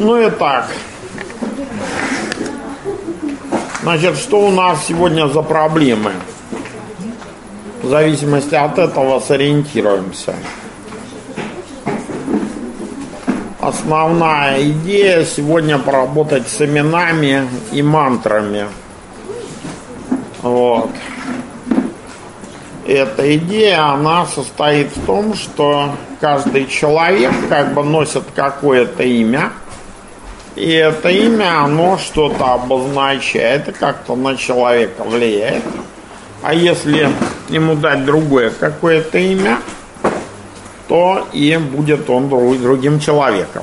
Ну и так. Значит, что у нас сегодня за проблемы? В зависимости от этого сориентируемся. Основная идея сегодня поработать с именами и мантрами. Вот. Эта идея, она состоит в том, что каждый человек как бы носит какое-то имя, и это имя, оно что-то обозначает и как-то на человека влияет. А если ему дать другое какое-то имя, то и будет он другим человеком.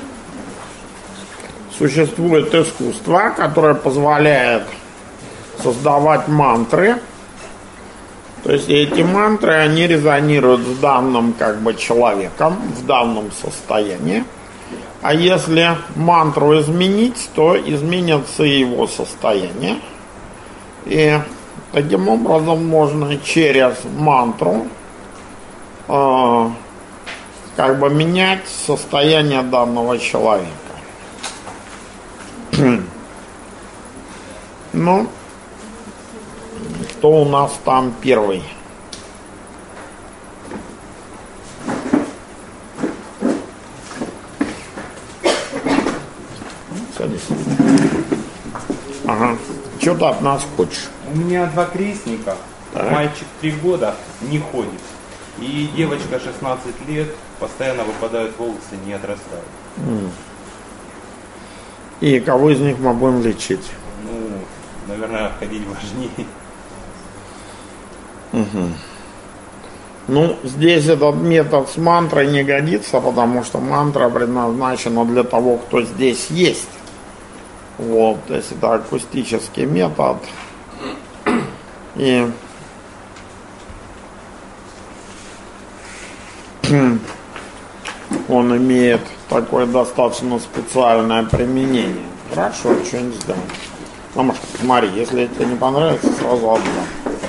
Существует искусство, которое позволяет создавать мантры. То есть эти мантры, они резонируют с данным как бы человеком, в данном состоянии. А если мантру изменить, то изменится и его состояние. И таким образом можно через мантру как бы менять состояние данного человека. Ну, кто у нас там первый? Садись. Ага. Что ты от нас хочешь? У меня два крестника. Так. Мальчик 3 года не ходит. И девочка 16 лет, постоянно выпадают волосы, не отрастают. И кого из них мы будем лечить? Ну, наверное, ходить важнее. Угу. Ну, здесь этот метод с мантрой не годится, потому что мантра предназначена для того, кто здесь есть. Вот, то есть это акустический метод. И он имеет такое достаточно специальное применение. Хорошо, что-нибудь сделаем. Мамушка, смотри, если тебе не понравится, сразу отдам.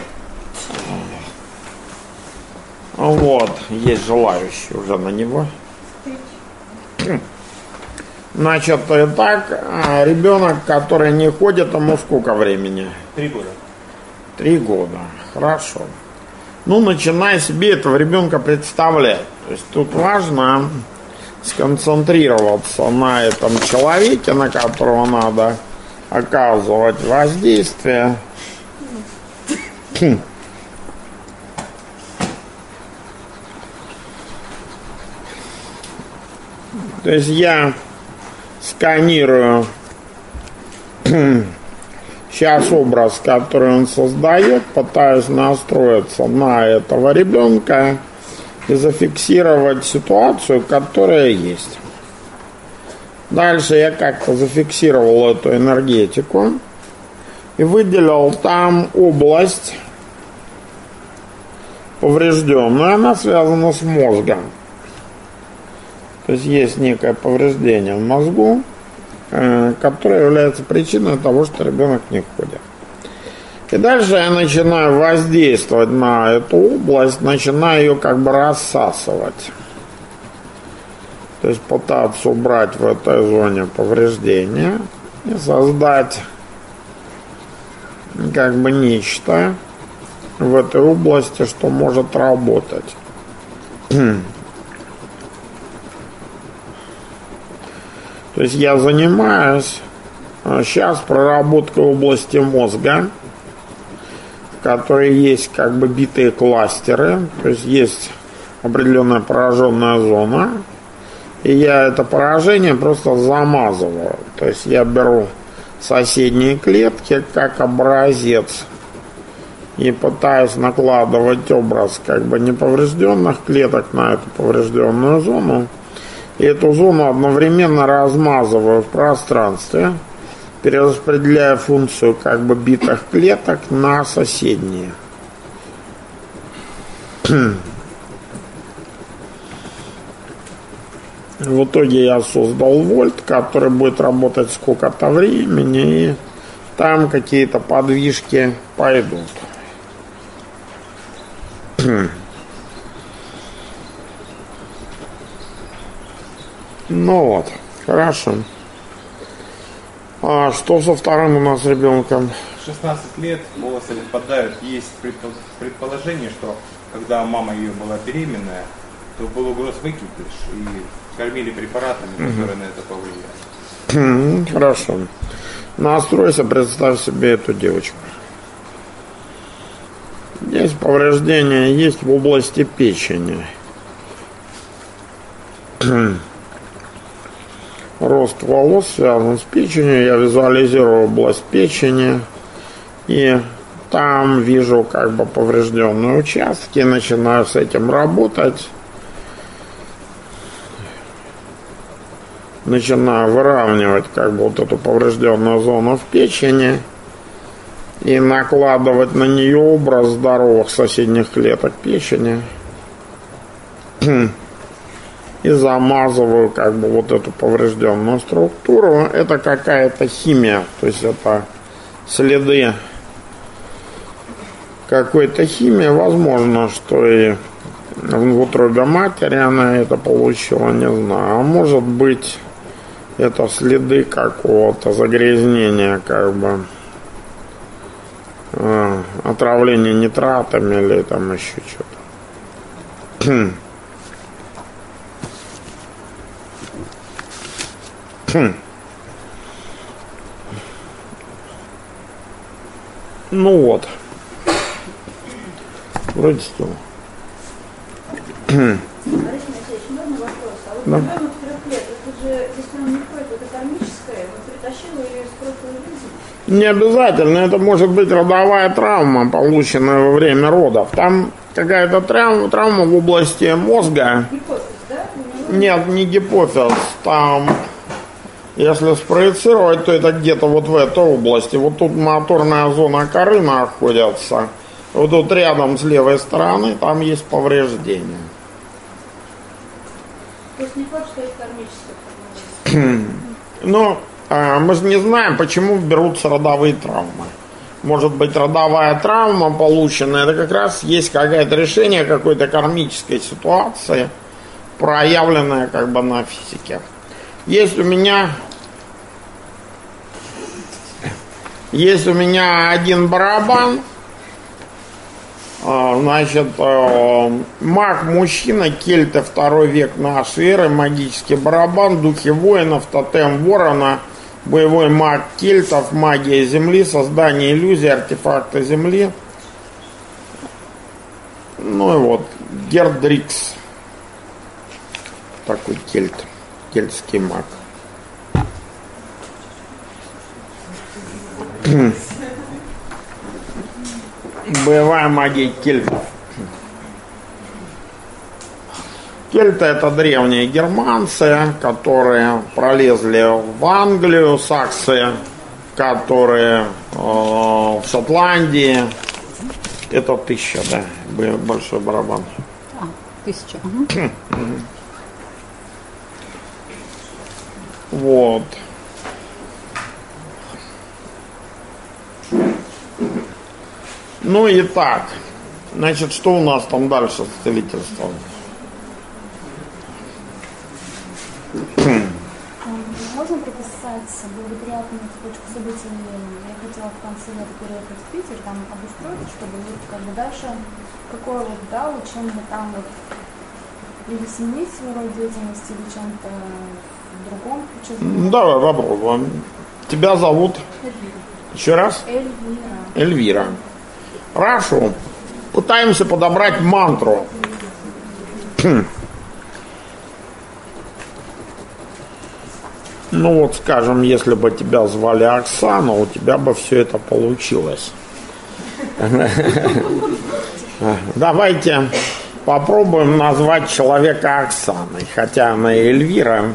Вот, есть желающие уже на него. Значит, итак, ребенок, который не ходит, ему сколько времени? 3 года. 3 года, хорошо. Ну, начинай себе этого ребенка представлять. То есть тут важно сконцентрироваться на этом человеке, на которого надо оказывать воздействие. То есть я сканирую сейчас образ, который он создает, пытаюсь настроиться на этого ребенка и зафиксировать ситуацию, которая есть. Дальше я как-то зафиксировал эту энергетику и выделил там область поврежденную, она связана с мозгом. То есть есть некое повреждение в мозгу, которое является причиной того, что ребенок не ходит. И дальше я начинаю воздействовать на эту область, начинаю ее как бы рассасывать. То есть пытаться убрать в этой зоне повреждения и создать как бы нечто в этой области, что может работать. То есть я занимаюсь сейчас проработкой области мозга, в которой есть как бы битые кластеры, то есть есть определенная пораженная зона, и я это поражение просто замазываю. То есть я беру соседние клетки как образец и пытаюсь накладывать образ как бы неповрежденных клеток на эту поврежденную зону. И эту зону одновременно размазываю в пространстве, перераспределяя функцию как бы битых клеток на соседние. В итоге я создал вольт, который будет работать сколько-то времени, и там какие-то подвижки пойдут. Ну вот, хорошо. А что со вторым у нас ребенком? 16 лет, волосы выпадают. Есть предположение, что когда мама ее была беременная, то был угроз выкидыш и кормили препаратами, которые на это повлияли. Хорошо. Настройся, представь себе эту девочку. Здесь повреждения есть в области печени. Рост волос связан с печенью. Я визуализирую область печени. И там вижу как бы поврежденные участки. Начинаю с этим работать. Начинаю выравнивать как бы вот эту поврежденную зону в печени. И накладывать на нее образ здоровых соседних клеток печени. И замазываю как бы вот эту поврежденную структуру. Это какая-то химия, то есть это следы какой-то химии. Возможно, что и в утробе матери она это получила, не знаю. А может быть, это следы какого-то загрязнения, как бы отравления нитратами или там еще что-то. Ну вот. Вроде что. Борис Алексеевич, можно вопрос? А вот ребенок 3 лет, это же, если он не ходит, это кармическое, он притащил ее из прошлой жизни? Не обязательно, это может быть родовая травма, полученная во время родов. Там какая-то травма в области мозга. Гипофиз, да? Нет, не гипофиз. Там, если спроецировать, то это где-то вот в этой области. Вот тут моторная зона коры находится. Вот тут рядом с левой стороны там есть повреждения. То есть не факт, что это кармическое. Но мы же не знаем, почему берутся родовые травмы. Может быть, родовая травма полученная, это как раз есть какое-то решение какой-то кармической ситуации, проявленное как бы на физике. Есть у меня один барабан. Значит, маг-мужчина, кельты, 2 век нашей эры, магический барабан, духи воинов, тотем ворона, боевой маг кельтов, магия земли, создание иллюзий, артефакты земли. Ну и вот, Гердрикс, такой кельтский маг. Боевая магия кельтов. Кельты — это древние германцы, которые пролезли в Англию, саксы, которые в Шотландии. Это 1000, да, большой барабан. 1000. Вот. Ну и так, значит, что у нас там дальше с целительством? Можно приписать благоприятную цепочку событий? Я хотела в конце лета переехать в Питер, там обустроить, чтобы вот как бы дальше какое вот, да, чем бы там вот или сменить свой род деятельности, или чем-то в другом ключе. Давай попробуем. Тебя зовут? Эльвира. Еще раз? Эльвира. Эльвира. Хорошо. Пытаемся подобрать мантру. Ну вот, скажем, если бы тебя звали Оксана, у тебя бы все это получилось. Давайте попробуем назвать человека Оксаной, хотя она и Эльвира.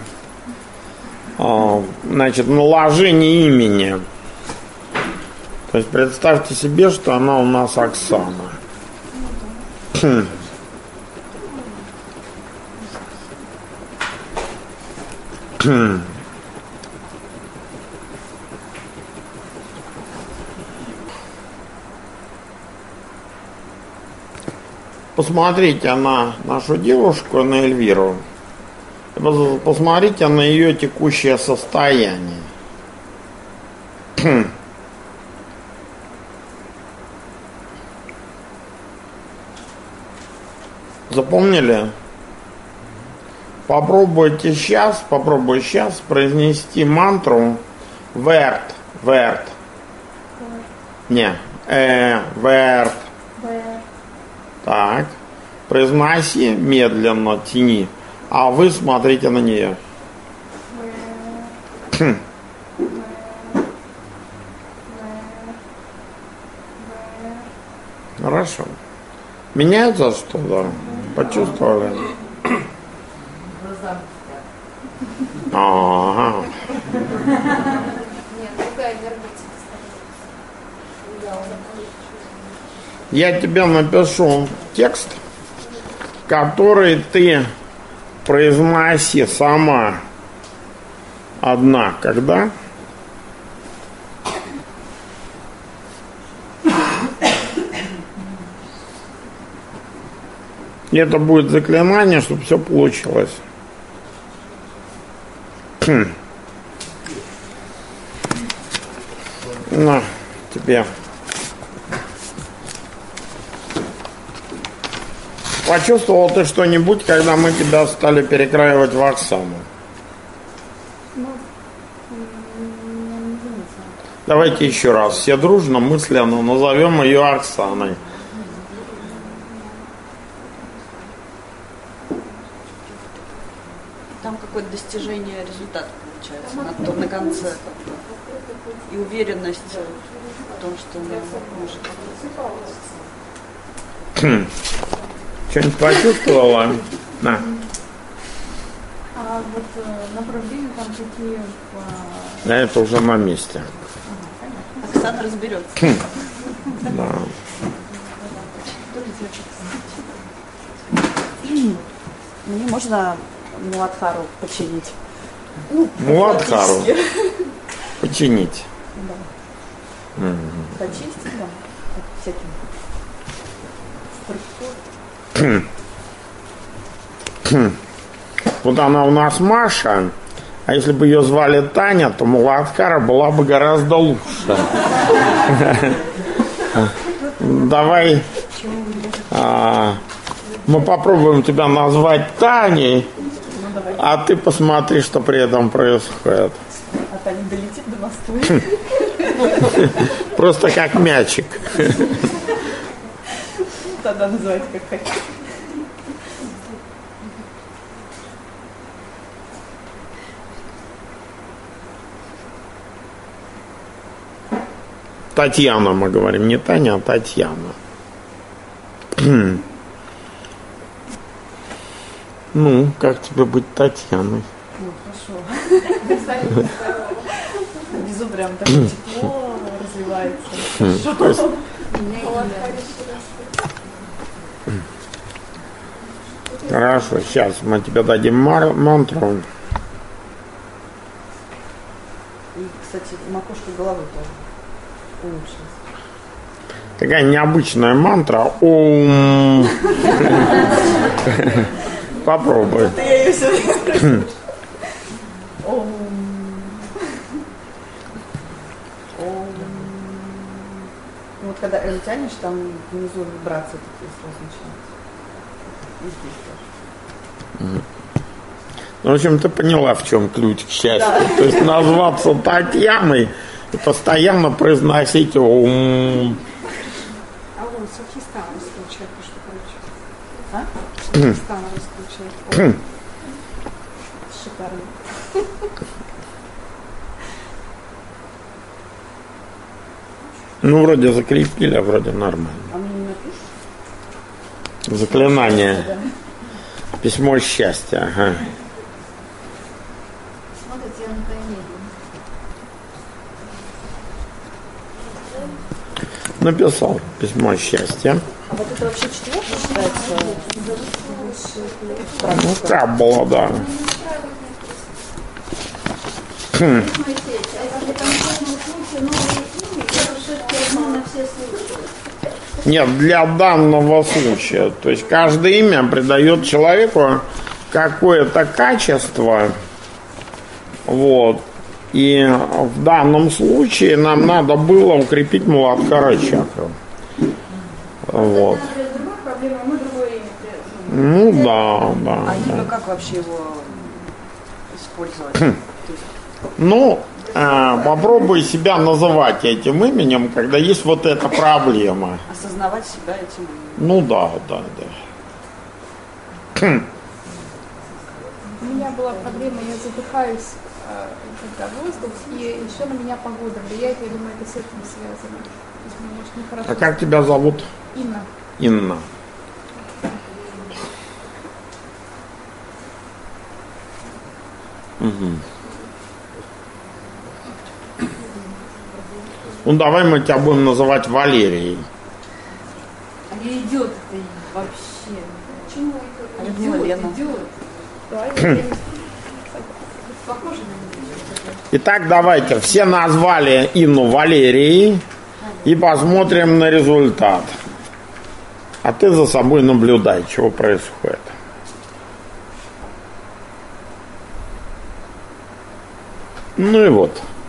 Значит, наложение имени. То есть представьте себе, что она у нас Оксана. Посмотрите на нашу девушку, на Эльвиру. Посмотрите на ее текущее состояние. Запомнили? Попробуй сейчас произнести мантру верт. Не, верт. Так. Произноси медленно, тяни. А вы смотрите на нее. Хорошо. Меняется что-то? Почувствовали? Ага. Я тебе напишу текст, который ты произноси сама одна, когда? И это будет заклинание, чтобы все получилось. На, тебе. Почувствовал ты что-нибудь, когда мы тебя стали перекраивать в Оксану? Давайте еще раз. Все дружно, мысленно назовем ее Оксаной. Там какое-то достижение результата получается на конце. И уверенность в том, что она может. Что-нибудь почувствовала? На. А вот направления там какие? Да, это уже на месте. Оксана разберется. Да. Мне можно Муладхару починить? Муладхару починить. Да. Почистить, да? Всяким. Вот она у нас Маша, а если бы ее звали Таня, то Муладхара была бы гораздо лучше. Давай мы попробуем тебя назвать Таней, а ты посмотри, что при этом происходит. А Таня долетит до Москвы? Просто как мячик. Тогда называйте как хотите. Татьяна, мы говорим, не Таня, а Татьяна. Ну, как тебе быть Татьяной? Ну, хорошо. Внизу прям так тепло разливается. Хорошо, сейчас мы тебе дадим мантру. И, кстати, макушка головы тоже улучшилась. Такая необычная мантра. Ом. Попробуй. Это я ее все время. Вот когда М тянешь, там внизу вибрации такие сразу начинаются. И здесь тоже. Ну, в общем, ты поняла, в чем ключ к счастью. Да. То есть назваться Татьяной и постоянно произносить ум. А он Софистана раскручивает, что короче. А? Софистана раскручивает. Шикарно. Ну, вроде закрепили, а вроде нормально. А мне не напишешь? Заклинание. Письмо счастья. Ага. Смотрите, я на таймере. Написал письмо счастья. А вот это вообще четвертый считается? Ну, как было, да. Нет, для данного случая. То есть каждое имя придает человеку какое-то качество. Вот. И в данном случае нам надо было укрепить Муладхара чакру. Вот. Ну да. А именно как вообще его использовать? Ну, попробуй себя называть этим именем, когда есть вот эта проблема. Осознавать себя этим именем. Ну да. У меня была проблема, я задыхаюсь, когда воздух, и еще на меня погода влияет, я думаю, это с этим связано. То есть, мне, может, нехорошо. А как тебя зовут? Инна. Инна. Угу. Ну давай мы тебя будем называть Валерией. А не идет это вообще. Почему А я думала, Лена. Похоже на меня. Итак, давайте, все назвали Инну Валерией и посмотрим на результат. А ты за собой наблюдай, чего происходит. Ну и вот.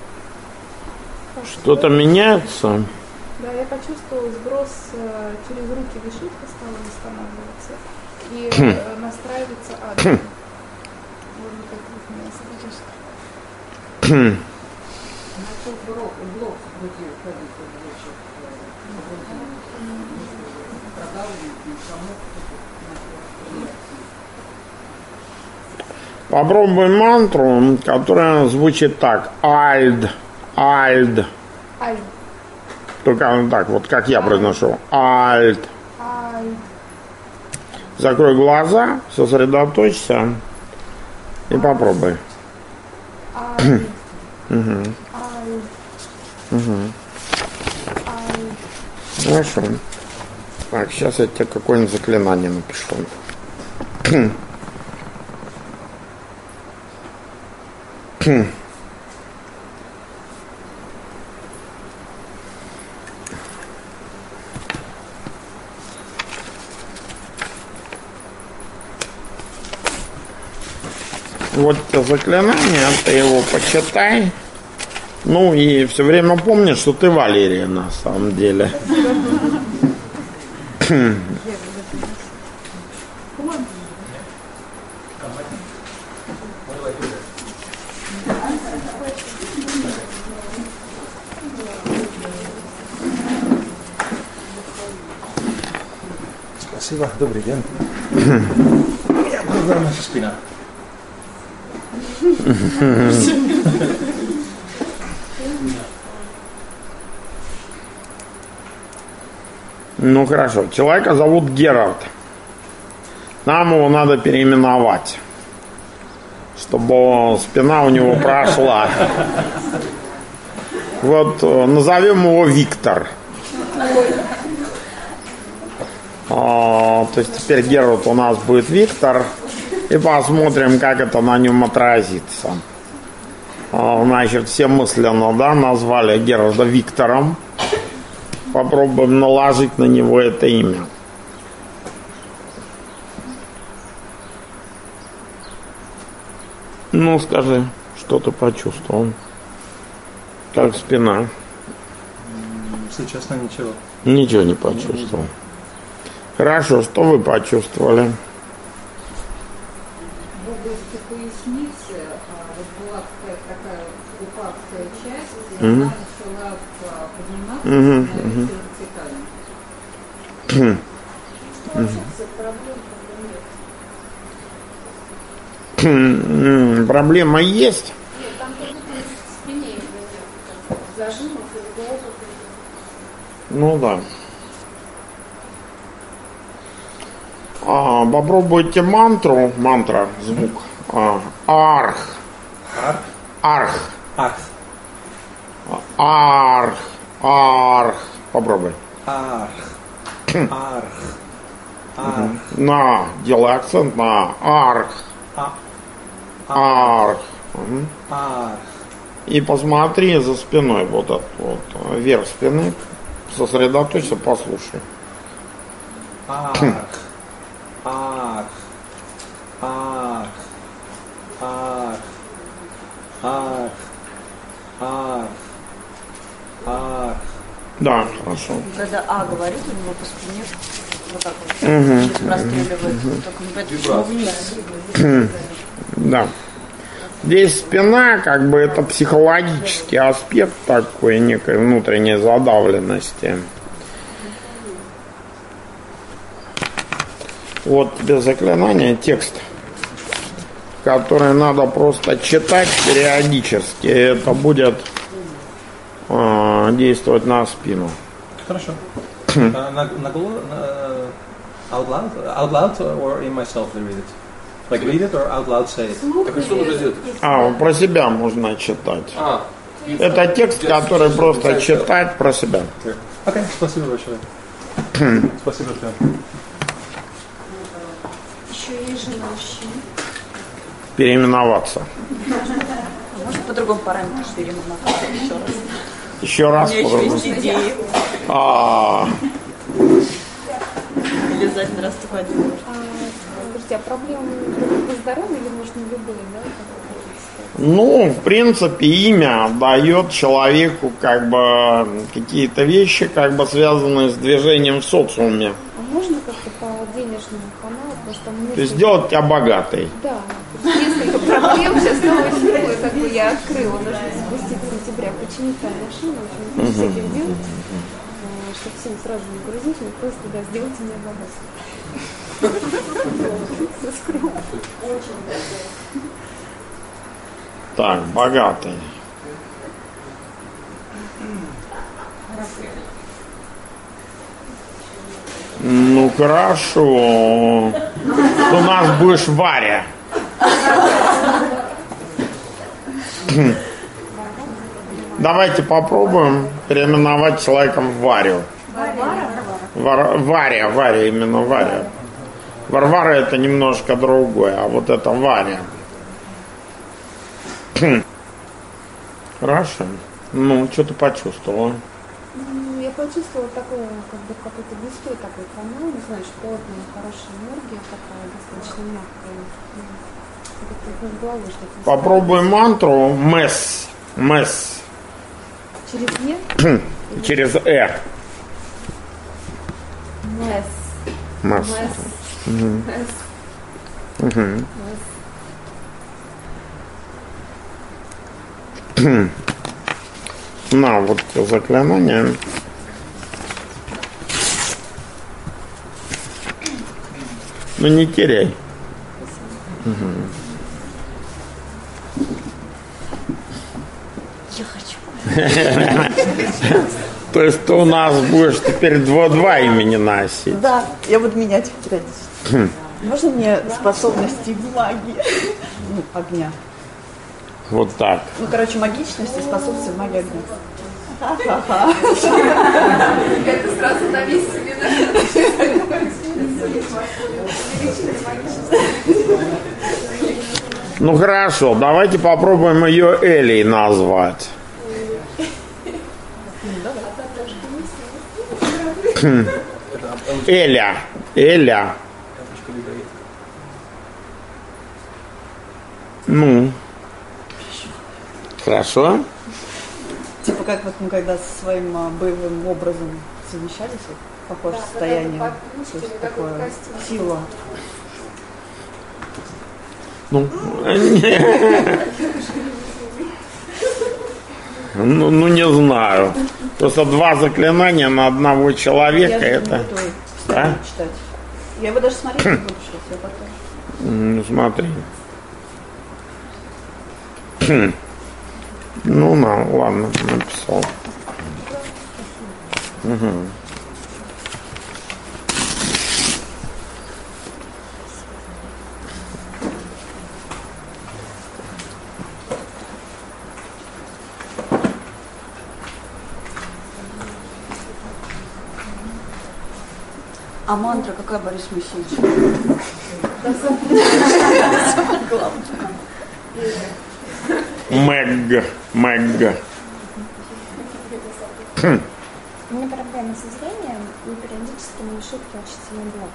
Что-то меняется. Да, я почувствовала сброс через руки, вишивка стала восстанавливаться и настраивается адрес. Вот таких мест. Начал блок вроде ходить, Попробуем мантру, которая звучит так. Альд. Альд. Только так, вот как я произношу. Альд. Альд. Закрой глаза, сосредоточься и попробуй. Альд. Угу. Альд. Угу. Хорошо. Так, сейчас я тебе какое-нибудь заклинание напишу. Вот это заклинание, ты его почитай. Ну и все время помни, что ты Валерия на самом деле. Спасибо, добрый день. У меня проблема со спиной. Ну хорошо, человека зовут Герард. Нам его надо переименовать, чтобы спина у него прошла. Вот назовем его Виктор. То есть теперь Герард у нас будет Виктор. И посмотрим, как это на нем отразится. Значит, все мысленно, назвали Герарда Виктором. Попробуем наложить на него это имя. Ну, скажи, что ты почувствовал? Как спина? Если честно, ничего. Ничего не почувствовал. Хорошо, что вы почувствовали? В области поясницы вот была такая упавшая часть, и она начала подниматься, становиться вертикальной. Проблема есть? Нет, там только в спине зажимов и голову. Ну да. Попробуйте мантру. Мантра, звук. Арх. Арх. Арх. Арх. Попробуй. Арх. На. Делай акцент на арх. Арх. Арх. И посмотри за спиной вот этот вот верх спины. Сосредоточься, послушай. Арх. Арх. Арх. Арх. Арх. Да, хорошо. Когда говорит, у него по спине вот так вот простреливает. Только не понимает, почему вниз. Да. Здесь спина, как бы это психологический аспект такой, некой внутренней задавленности. Вот тебе заклинание, текст, который надо просто читать периодически. Это будет действовать на спину. Хорошо. Out loud or in myself to read it? Like read it or out loud say it? Так а что нужно сделать? Про себя можно читать. Это текст, который просто читать про себя. Окей, спасибо большое. Спасибо, что. Еще есть желающие. Переименоваться. Может, по другому параметру переименоваться еще раз. Еще раз. У меня еще есть идеи. Обязательно раз такой один. Подожди, проблемы по здоровью или можно любые, да? Ну, в принципе, имя дает человеку как бы какие-то вещи, как бы связанные с движением в социуме. А можно как-то по денежному каналу, потому что мне... То есть сделать тебя богатой. Да. Несколько проблем сейчас новую фирму, как бы я открыла, нужно запустить в сентябре, починить там машину, очень с этим делать, чтобы всем сразу не грузить, но просто, да, сделайте меня богатой. Так, богатый. Ну хорошо. У нас будешь Варя. Давайте попробуем переименовать человеком в Варю. Варя, именно Варя. Варвара это немножко другое, а вот это Варя. Хорошо. Ну, что ты почувствовала? Я почувствовала такое, как бы какой-то густой такой канал, не знаю, плотная, хорошая энергия такая, достаточно мягкая. Как головой что-то. Попробуй мантру МЭС. МЭС. Через Е? Через Р. МЭС. МЭС. На, вот заклинание. Ну не теряй. Я хочу. То есть ты у нас будешь теперь два имени носить. Да, я буду менять периодически. Можно мне способности магии? Ну, огня. Вот так. Ну, короче, магичность и способности в магии огня. Это сразу на весь семинар. Ну хорошо, давайте попробуем ее Элей назвать. Эля. Ну. Хорошо. Типа как вот мы когда со своим боевым образом совмещались, вот, похожее состояние, то есть такое сила. Ну, ну не знаю. Просто два заклинания на одного человека. Я это. буду читать. Я его даже смотреть не буду, что я потом. Ну смотри. Ну, ладно, написал. Угу. А мантра какая, Борис Моисеевич? Мэг. У меня проблемы со зрением, и периодически мои шутки очень сильно блок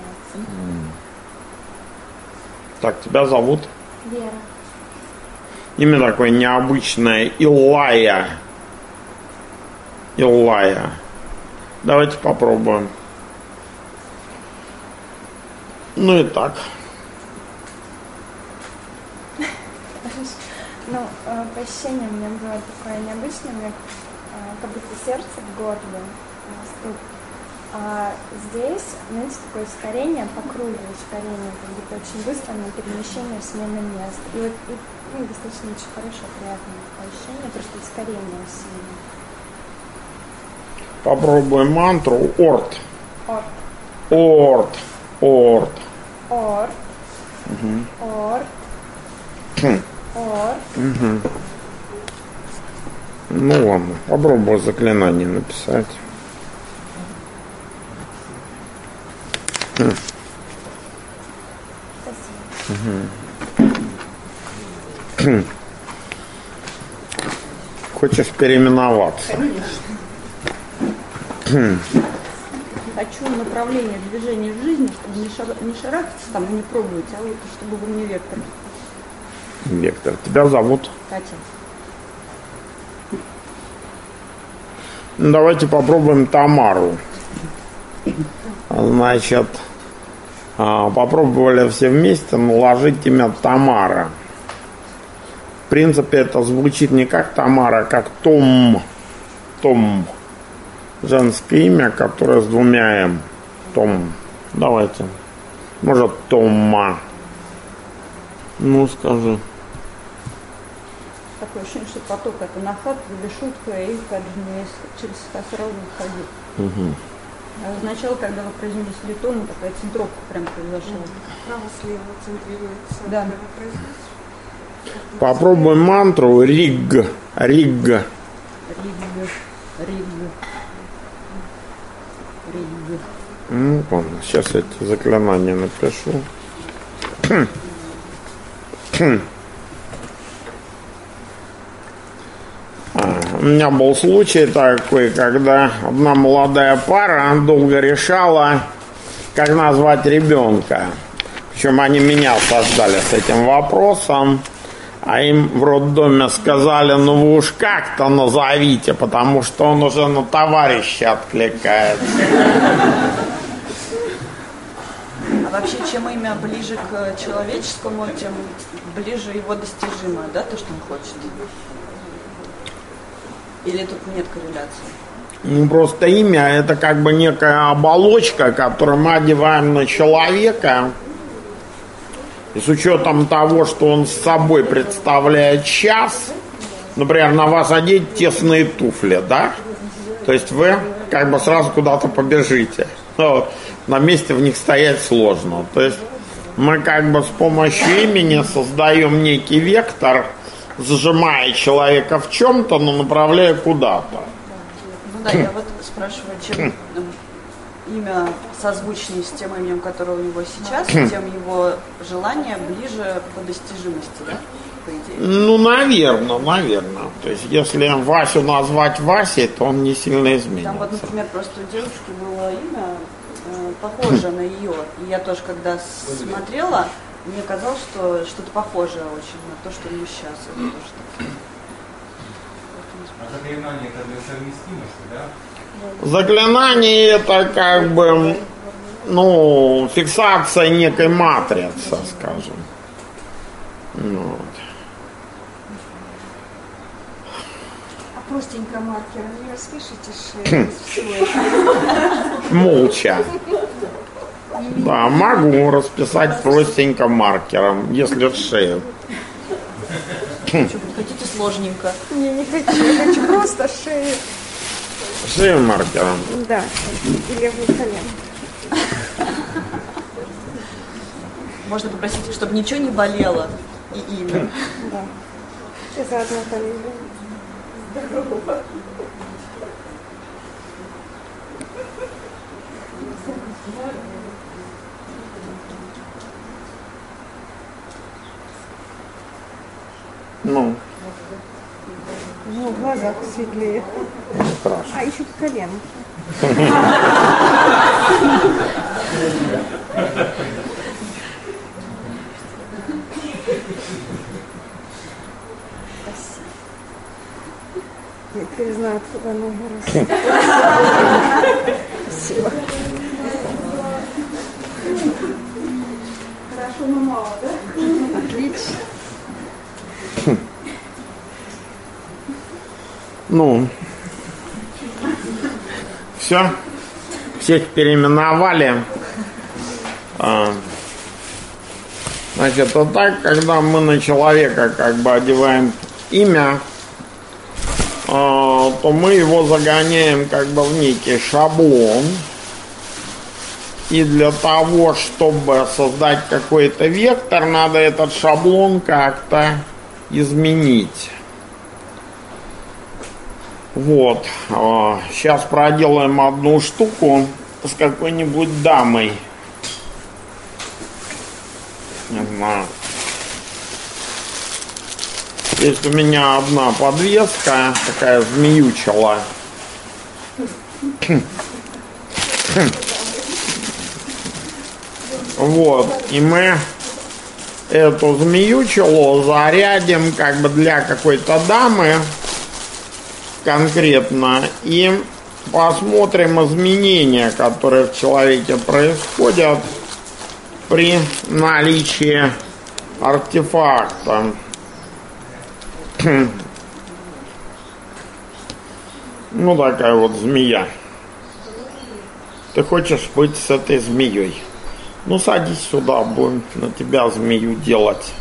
ощущаются. Так, тебя зовут? Вера. Имя такое необычное. Илая. Илая. Давайте попробуем. Ну и так. Ну, по ощущениям у меня было такое необычное, у меня как будто сердце в горле стук. А здесь, знаете, такое ускорение, по кругу ускорение, как будто очень быстро на перемещение, смена мест. И вот ну, достаточно очень хорошее, приятное ощущение, просто ускорение сильное. Попробуем мантру. Орт. Орт. Орт. Орт. Орт. Угу. Орт. Орт. Угу. Ну ладно, попробую заклинание написать. Угу. Хочешь переименоваться? Хочу направление движения в жизни, чтобы не шарахаться там и не пробовать, а вот чтобы был мне вектор. Вектор. Тебя зовут? Катя. Давайте попробуем Тамару. Значит, попробовали все вместе наложить имя Тамара. В принципе, это звучит не как Тамара, а как Том. Том. Женское имя, которое с двумя «м». Том. Давайте. Может, Тома. Ну, скажи. Такое ощущение, что поток это нахат или шутка, и как же мне через сразу выходит. Угу. А сначала, когда вы произнесли литону, такая центровка прям произошла. Право-слева центрируется. Да. Попробуем мантру Риг. Риг. Риг. Риг. Риг. Ну, ладно, сейчас я эти заклинания напишу. У меня был случай такой, когда одна молодая пара долго решала, как назвать ребенка. Причем они меня создали с этим вопросом, а им в роддоме сказали, ну вы уж как-то назовите, потому что он уже на товарища откликается. А вообще, чем имя ближе к человеческому, тем ближе его достижимое, да, то, что он хочет? Или тут нет корреляции? Ну, просто имя — это как бы некая оболочка, которую мы одеваем на человека. И с учетом того, что он с собой представляет сейчас, например, на вас одеть тесные туфли, да? То есть вы как бы сразу куда-то побежите. Вот. На месте в них стоять сложно. То есть мы как бы с помощью имени создаем некий вектор, зажимая человека в чем-то, но направляя куда-то. Ну да, я вот спрашиваю, чем имя созвучнее с тем именем, которое у него сейчас, тем его желание ближе по достижимости, да, по идее? Ну, наверное. То есть, если Васю назвать Васей, то он не сильно изменится. Там вот, например, просто у девушки было имя похоже на ее. И я тоже, когда смотрела, мне казалось, что что-то похожее очень на то, что у нее сейчас. Это то, что... А заклинание это для совместимости, да? Заклинание — это как бы, ну, фиксация некой матрицы, скажем. Вот. А простенько маркером не распишите шею. Молча. Да, могу расписать простенько маркером, если в шею. Хотите сложненько? Не хочу, я хочу просто шею. Шею маркером. Да, и левую коленку. Можно попросить, чтобы ничего не болело и имя. Да. И заодно колено. Здорово. Ну. Ну, в глазах светлее. Страшно. А еще колено. Я не знаю, откуда она выросла. Спасибо. Хорошо, но мало, да? Отлично. Ну, все, всех переименовали. Значит, вот так, когда мы на человека как бы одеваем имя, то мы его загоняем как бы в некий шаблон. И для того, чтобы создать какой-то вектор, надо этот шаблон как-то изменить. Вот. Сейчас проделаем одну штуку с какой-нибудь дамой. Не знаю. Есть у меня одна подвеска, такая змеючела. Вот. И мы эту змеючелу зарядим как бы для какой-то дамы конкретно. И посмотрим изменения, которые в человеке происходят при наличии артефакта. Ну, такая вот змея. Ты хочешь быть с этой змеей? Ну, садись сюда, будем на тебя змею делать.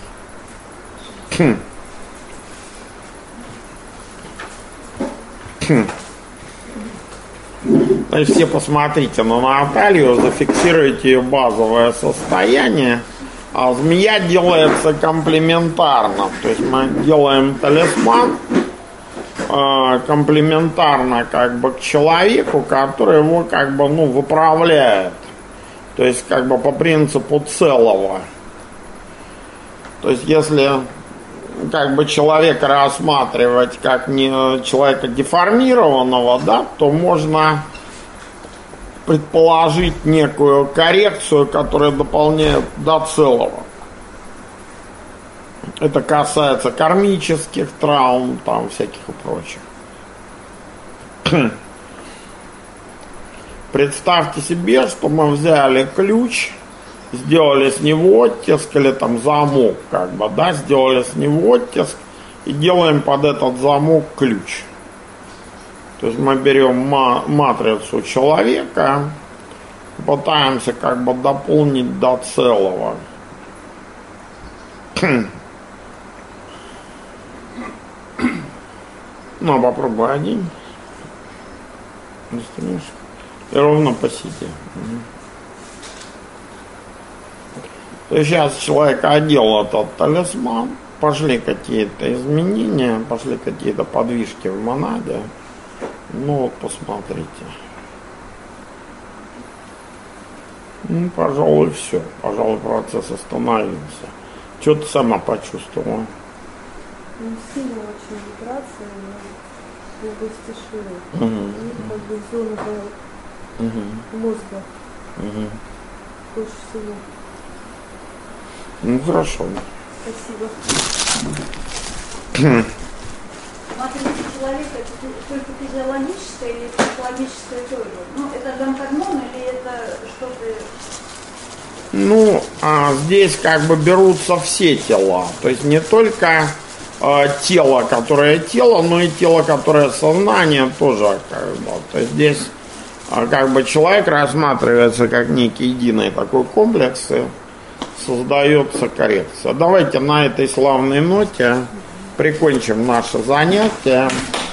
Значит, все посмотрите на Наталью, зафиксируйте ее базовое состояние. А змея делается комплементарно. То есть мы делаем талисман комплементарно как бы к человеку, который его как бы, ну, выправляет. То есть как бы по принципу целого. То есть если как бы человека рассматривать как не человека деформированного, да, то можно предположить некую коррекцию, которая дополняет до целого. Это касается кармических травм, там всяких и прочих. Представьте себе, что мы взяли ключ, сделали с него оттиск или там замок, как бы, да, сделали с него оттиск и делаем под этот замок ключ. То есть мы берем матрицу человека, пытаемся как бы дополнить до целого. Ну, попробуй один. И ровно посиди. То есть сейчас человек одел этот талисман, пошли какие-то изменения, пошли какие-то подвижки в монаде. Ну вот посмотрите. Ну, пожалуй, все. Пожалуй, процесс остановился. Что ты сама почувствовала? Ну, сильно очень вибрация в области шеи. И как бы зона мозга. Больше всего. Ну, хорошо. Спасибо. Матрица человека — это только физиологическое или психологическое тоже? Ну, это гормон или это что-то... Ну, здесь как бы берутся все тела. То есть не только тело, которое тело, но и тело, которое сознание тоже как бы. То есть здесь как бы человек рассматривается как некий единый такой комплекс, и создается коррекция. Давайте на этой славной ноте прикончим наше занятие.